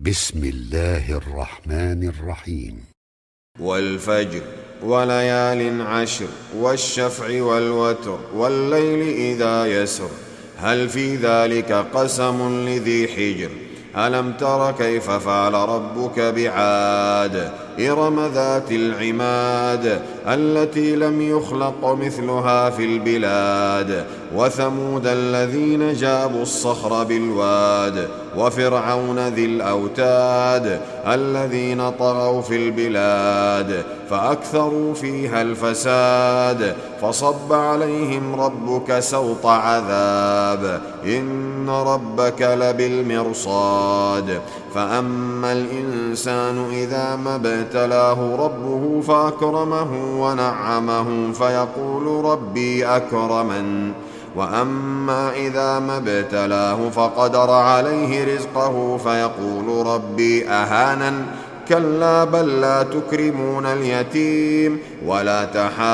بسم الله الرحمن الرحيم. والفجر وليال عشر والشفع والوتر والليل إذا يسر هل في ذلك قسم لذي حجر ألم تر كيف فعل ربك بعاد إرم ذات العماد التي لم يخلق مثلها في البلاد وثمود الذين جابوا الصخر بالواد وفرعون ذي الأوتاد الذين طغوا في البلاد فأكثروا فيها الفساد فصب عليهم ربك سوط عذاب إن ربك لبالمرصاد فأما الإنسان إذا ما ابتلاه ربه فأكرمه ونعمه فيقول ربي أكرمن وأما إذا ما ابتلاه فقدر عليه رزقه فيقول ربي أهانن كلا بل لا تكرمون اليتيم ولا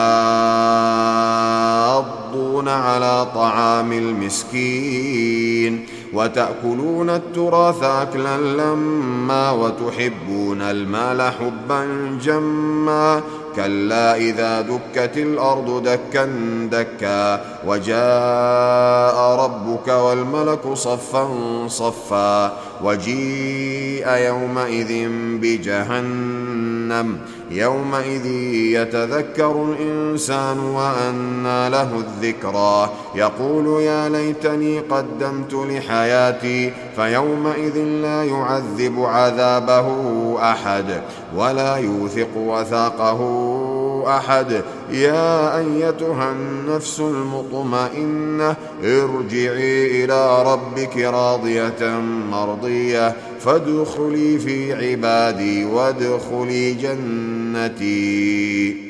تحاضون على طعام المسكين وتأكلون التراث أكلا لما وتحبون المال حبا جما كلا إذا دكت الأرض دكا دكا وجاء ربك والملك صفا صفا وجيء يومئذ بجهنم يومئذ يتذكر الإنسان وأنى له الذكرى يقول يا ليتني قدمت لحياتي فيومئذ لا يعذب عذابه أحد ولا يوثق وثاقه أحد يا أيتها النفس المطمئنة ارجعي إلى ربك راضية مرضية فادخلي في عبادي وادخلي جنتي.